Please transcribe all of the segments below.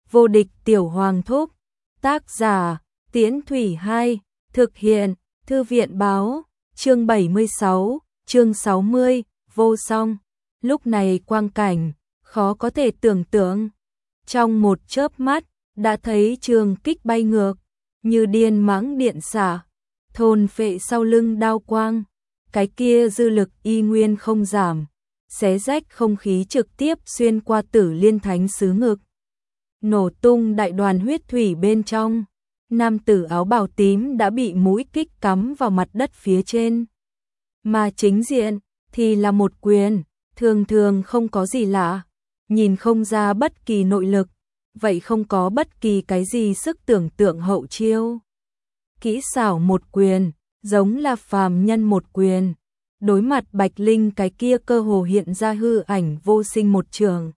Vô địch tiểu hoàng thúc. Tác giả, Tiễn Thủy 2, thực hiện, Thư viện báo, chương 76, chương 60, vô song. Lúc này quang cảnh, khó có thể tưởng tượng. Trong một chớp mắt, đã thấy trường kích bay ngược, như điên mãng điện xả, thôn phệ sau lưng đao quang. Cái kia dư lực y nguyên không giảm, xé rách không khí trực tiếp xuyên qua Tử Liên Thánh Sứ ngực. Nổ tung đại đoàn huyết thủy bên trong, nam tử áo bào tím đã bị mũi kích cắm vào mặt đất phía trên. Mà chính diện thì là một quyền, thường thường không có gì lạ, nhìn không ra bất kỳ nội lực, vậy không có bất kỳ cái gì sức tưởng tượng hậu chiêu. Kỹ xảo một quyền, giống là phàm nhân một quyền, đối mặt Bạch Linh cái kia cơ hồ hiện ra hư ảnh vô sinh một trường.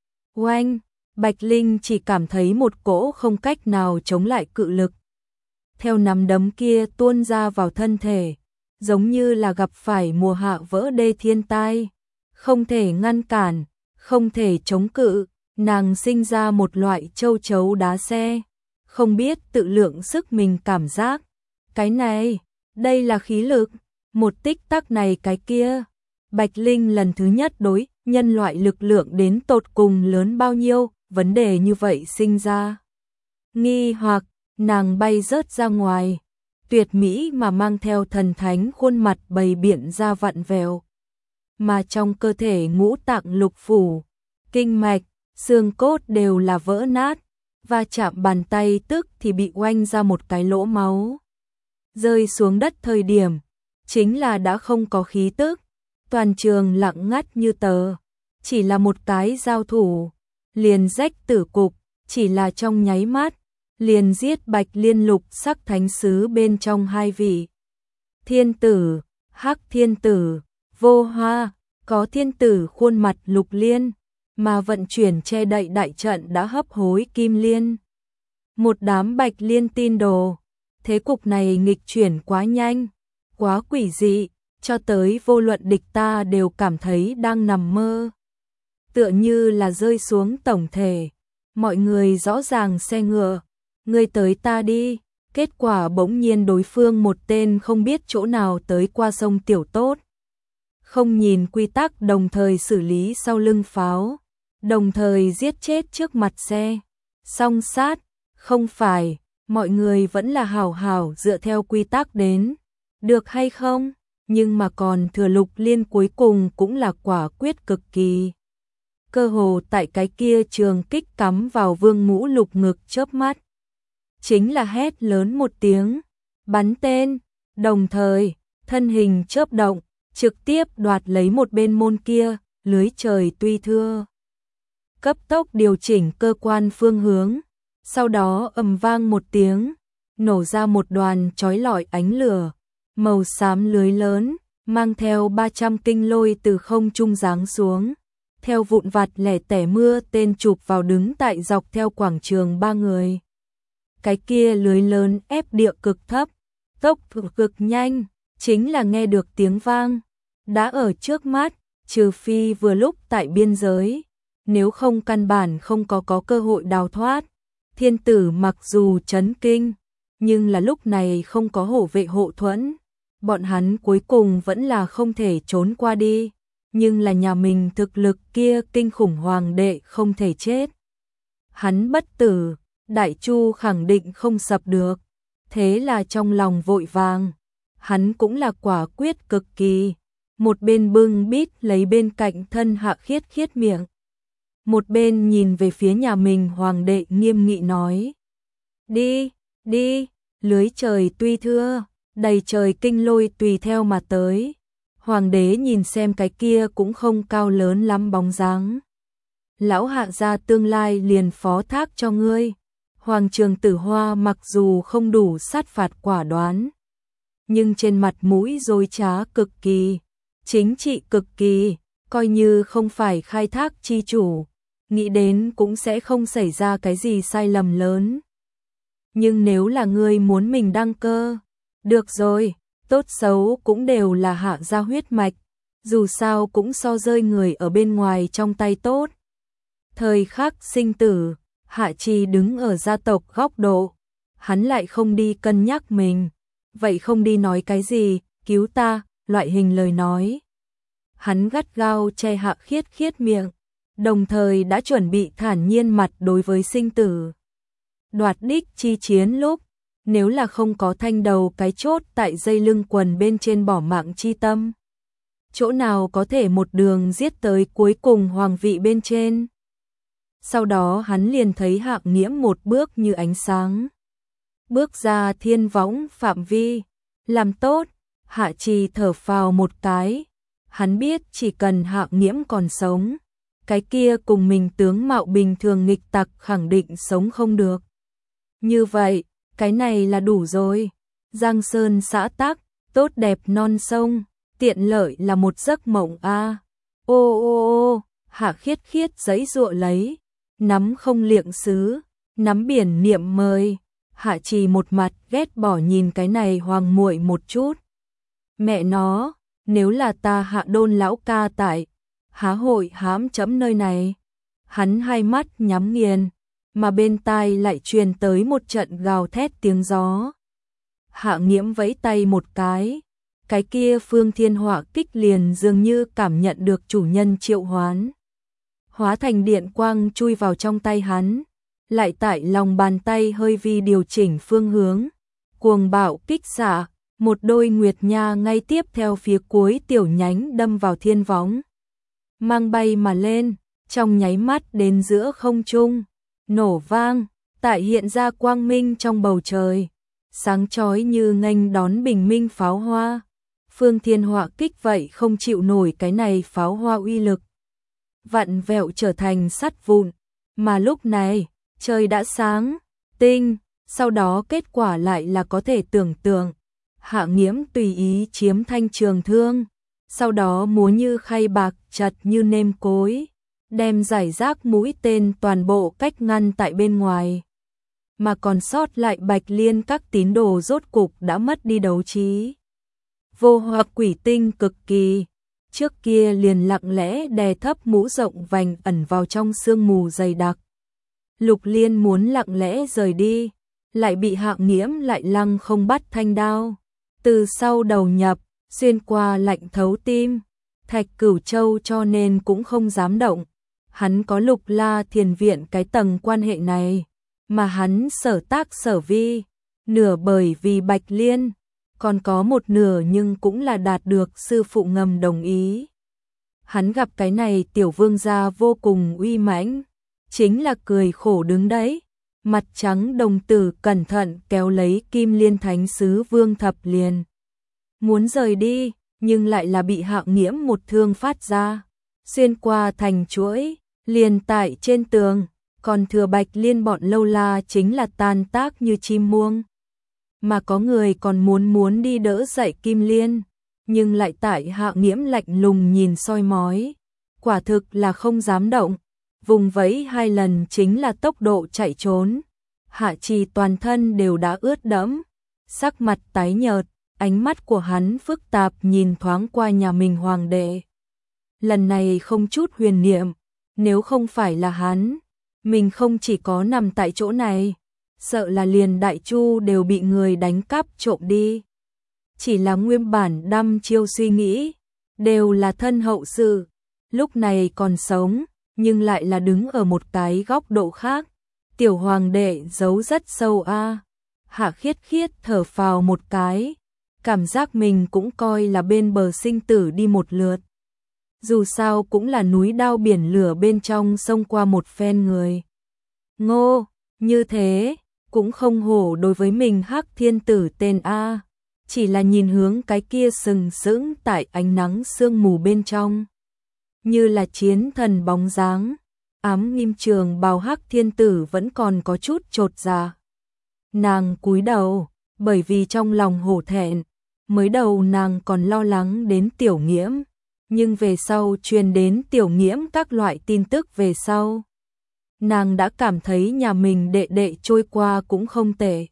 Oanh! Bạch Linh chỉ cảm thấy một cỗ không cách nào chống lại cự lực. Theo nắm đấm kia tuôn ra vào thân thể, giống như là gặp phải mùa hạ vỡ đê thiên tai. Không thể ngăn cản, không thể chống cự, nàng sinh ra một loại châu chấu đá xe. Không biết tự lượng sức mình cảm giác. Cái này, đây là khí lực, một tích tắc này cái kia. Bạch Linh lần thứ nhất đối nhân loại lực lượng đến tột cùng lớn bao nhiêu, vấn đề như vậy sinh ra. Nghi hoặc, nàng bay rớt ra ngoài, tuyệt mỹ mà mang theo thần thánh khuôn mặt bày biện ra vặn vẹo. Mà trong cơ thể ngũ tạng lục phủ, kinh mạch, xương cốt đều là vỡ nát, và chạm bàn tay tức thì bị oanh ra một cái lỗ máu. Rơi xuống đất thời điểm, chính là đã không có khí tức, toàn trường lặng ngắt như tờ, chỉ là một cái giao thủ, liền rách tử cục, chỉ là trong nháy mắt, liền giết Bạch Liên lục sắc thánh sứ bên trong hai vị. Thiên tử, Hắc thiên tử, Vô Hoa, có thiên tử khuôn mặt Lục Liên, mà vận chuyển che đậy đại trận đã hấp hối Kim Liên. Một đám Bạch Liên tin đồ, thế cục này nghịch chuyển quá nhanh, quá quỷ dị, cho tới vô luận địch ta đều cảm thấy đang nằm mơ. Tựa như là rơi xuống tổng thể, mọi người rõ ràng xe ngựa, ngươi tới ta đi, kết quả bỗng nhiên đối phương một tên không biết chỗ nào tới qua sông tiểu tốt. Không nhìn quy tắc đồng thời xử lý sau lưng pháo, đồng thời giết chết trước mặt xe. Song sát, không phải, mọi người vẫn là hảo hảo dựa theo quy tắc đến, được hay không? Nhưng mà còn thừa Lục Liên cuối cùng cũng là quả quyết cực kỳ. Cơ hồ tại cái kia trường kích cắm vào Vương Ngũ Lục ngực chớp mắt. Chính là hét lớn một tiếng, bắn tên, đồng thời, thân hình chớp động, trực tiếp đoạt lấy một bên môn kia, lưới trời tuy thưa. Cấp tốc điều chỉnh cơ quan phương hướng, sau đó ầm vang một tiếng, nổ ra một đoàn chói lọi ánh lửa, màu xám lưới lớn, mang theo 300 kinh lôi từ không trung giáng xuống. Theo vụn vặt lẻ tẻ mưa tên chụp vào đứng tại dọc theo quảng trường ba người. Cái kia lưới lớn ép địa cực thấp, tốc cực nhanh, chính là nghe được tiếng vang. Đã ở trước mắt, trừ phi vừa lúc tại biên giới, nếu không căn bản không có cơ hội đào thoát. Thiên tử mặc dù chấn kinh, nhưng là lúc này không có hổ vệ hộ thuẫn. Bọn hắn cuối cùng vẫn là không thể trốn qua đi. Nhưng là nhà mình thực lực kia kinh khủng hoàng đệ không thể chết. Hắn bất tử, Đại Chu khẳng định không sập được. Thế là trong lòng vội vàng, hắn cũng là quả quyết cực kỳ. Một bên bưng bít lấy bên cạnh thân hạ khiết khiết miệng. Một bên nhìn về phía nhà mình hoàng đệ nghiêm nghị nói. Đi, đi, lưới trời tuy thưa, đầy trời kinh lôi tùy theo mà tới. Hoàng đế nhìn xem cái kia cũng không cao lớn lắm bóng dáng. Lão hạ gia tương lai liền phó thác cho ngươi. Hoàng Trường Tử Hoa mặc dù không đủ sát phạt quả đoán, nhưng trên mặt mũi dối trá cực kỳ, chính trị cực kỳ, coi như không phải khai thác chi chủ, nghĩ đến cũng sẽ không xảy ra cái gì sai lầm lớn. Nhưng nếu là ngươi muốn mình đăng cơ, được rồi. Tốt xấu cũng đều là hạ gia huyết mạch, dù sao cũng so rơi người ở bên ngoài trong tay tốt. Thời khắc sinh tử, Hạ Trì đứng ở gia tộc góc độ, hắn lại không đi cân nhắc mình, vậy không đi nói cái gì, cứu ta, loại hình lời nói. Hắn gắt gao che Hạ Khiết Khiết miệng, đồng thời đã chuẩn bị thản nhiên mặt đối với sinh tử. Đoạt đích chi chiến lúc, nếu là không có thanh đầu cái chốt tại dây lưng quần bên trên bỏ mạng chi tâm. Chỗ nào có thể một đường giết tới cuối cùng hoàng vị bên trên. Sau đó hắn liền thấy Hạng Nghiễm một bước như ánh sáng. Bước ra thiên võng phạm vi, làm tốt, Hạ Trì thở phào một cái. Hắn biết chỉ cần Hạng Nghiễm còn sống, cái kia cùng mình tướng mạo bình thường nghịch tặc khẳng định sống không được. Như vậy, cái này là đủ rồi. Giang Sơn xã tắc, tốt đẹp non sông, tiện lợi là một giấc mộng a. Ô ô ô, Hạ Khiết Khiết giãy giụa lấy, nắm không liệng xứ, nắm biển niệm mời. Hạ Trì một mặt ghét bỏ nhìn cái này hoàng muội một chút. Mẹ nó, nếu là ta Hạ Đôn lão ca tại, há hội hãm chấm nơi này. Hắn hai mắt nhắm nghiền, mà bên tai lại truyền tới một trận gào thét tiếng gió. Hạ Nghiễm vẫy tay một cái kia phương thiên hỏa kích liền dường như cảm nhận được chủ nhân triệu hoán. Hóa thành điện quang chui vào trong tay hắn, lại tại lòng bàn tay hơi vi điều chỉnh phương hướng. Cuồng bạo kích xạ, một đôi nguyệt nha ngay tiếp theo phía cuối tiểu nhánh đâm vào thiên võng. Mang bay mà lên, trong nháy mắt đến giữa không trung, nổ vang, tại hiện ra quang minh trong bầu trời, sáng chói như nghênh đón bình minh pháo hoa. Phương thiên hỏa kích vậy không chịu nổi cái này pháo hoa uy lực, vặn vẹo trở thành sắt vụn, mà lúc này, trời đã sáng, tinh, sau đó kết quả lại là có thể tưởng tượng. Hạ Nghiễm tùy ý chiếm thanh trường thương, sau đó múa như khay bạc chặt như nêm cối, đem giải rác mũi tên toàn bộ cách ngăn tại bên ngoài. Mà còn sót lại Bạch Liên các tín đồ rốt cục đã mất đi đấu trí. Vô hoặc quỷ tinh cực kỳ, trước kia liền lặng lẽ đè thấp mũ rộng vành ẩn vào trong sương mù dày đặc. Lục Liên muốn lặng lẽ rời đi, lại bị Hạng Nghiễm lại lăng không bắt thanh đao, từ sau đầu nhập, xuyên qua lạnh thấu tim. Thạch Cửu Châu cho nên cũng không dám động. Hắn có Lục La Thiền Viện cái tầng quan hệ này, mà hắn sở tác sở vi, nửa bởi vì Bạch Liên, còn có một nửa nhưng cũng là đạt được sư phụ ngầm đồng ý. Hắn gặp cái này tiểu vương gia vô cùng uy mãnh, chính là cười khổ đứng đấy, mặt trắng đồng tử cẩn thận kéo lấy Kim Liên Thánh Sứ Vương Thập Liền. Muốn rời đi, nhưng lại là bị Hạng Nghiễm một thương phát ra, xuyên qua thành chuỗi, liền tại trên tường, còn thừa Bạch Liên bọn lâu la chính là tan tác như chim muông. Mà có người còn muốn đi đỡ dậy Kim Liên, nhưng lại tại Hạng Nghiễm lạnh lùng nhìn soi mói, quả thực là không dám động, vùng vẫy hai lần chính là tốc độ chạy trốn. Hạ Trì toàn thân đều đã ướt đẫm, sắc mặt tái nhợt, ánh mắt của hắn phức tạp nhìn thoáng qua nhà mình hoàng đệ. Lần này không chút huyền niệm, nếu không phải là hắn, mình không chỉ có nằm tại chỗ này, sợ là liền Đại Chu đều bị người đánh cắp trộm đi. Chỉ là nguyên bản đăm chiêu suy nghĩ, đều là thân hậu sự, lúc này còn sống, nhưng lại là đứng ở một cái góc độ khác. Tiểu hoàng đệ giấu rất sâu a. Hạ Khiết Khiết thở phào một cái, cảm giác mình cũng coi là bên bờ sinh tử đi một lượt. Dù sao cũng là núi đao biển lửa bên trong xông qua một phen người. Ngô, như thế, cũng không hổ đối với mình Hắc Thiên Tử tên a, chỉ là nhìn hướng cái kia sừng sững tại ánh nắng sương mù bên trong, như là chiến thần bóng dáng. Ám Nghiêm Trường bào Hắc Thiên Tử vẫn còn có chút chột dạ. Nàng cúi đầu, bởi vì trong lòng hổ thẹn, mới đầu nàng còn lo lắng đến Tiểu Nghiễm, nhưng về sau truyền đến Tiểu Nghiễm các loại tin tức về sau, nàng đã cảm thấy nhà mình đệ đệ trôi qua cũng không tệ.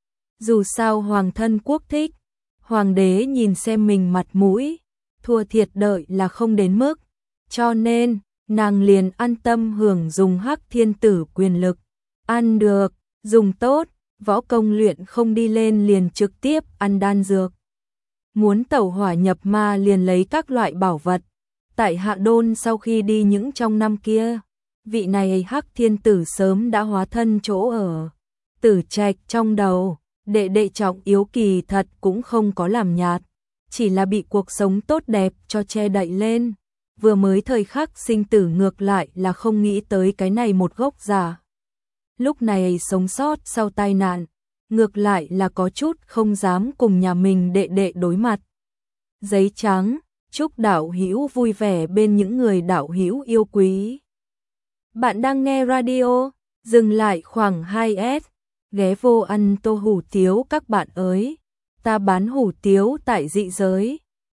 Dù sao hoàng thân quốc thích, hoàng đế nhìn xem mình mặt mũi, thua thiệt đợi là không đến mức, cho nên nàng liền an tâm hưởng dùng Hắc Thiên Tử quyền lực, ăn được, dùng tốt, võ công luyện không đi lên liền trực tiếp ăn đan dược. Muốn tẩu hỏa nhập ma liền lấy các loại bảo vật. Tại Hạ Đôn sau khi đi những trong năm kia, vị này Hắc Thiên Tử sớm đã hóa thân chỗ ở Tử Trạch trong đầu, đệ đệ trọng yếu kỳ thật cũng không có làm nhạt, chỉ là bị cuộc sống tốt đẹp cho che đậy lên. Vừa mới thời khắc sinh tử ngược lại là không nghĩ tới cái này một gốc giả. Lúc này sống sót sau tai nạn, ngược lại là có chút không dám cùng nhà mình đệ đệ đối mặt. Giấy trắng, chúc đạo hữu vui vẻ bên những người đạo hữu yêu quý. Bạn đang nghe radio, dừng lại khoảng 2S, ghé vô ăn tô hủ tiếu các bạn ơi. Ta bán hủ tiếu tại dị giới.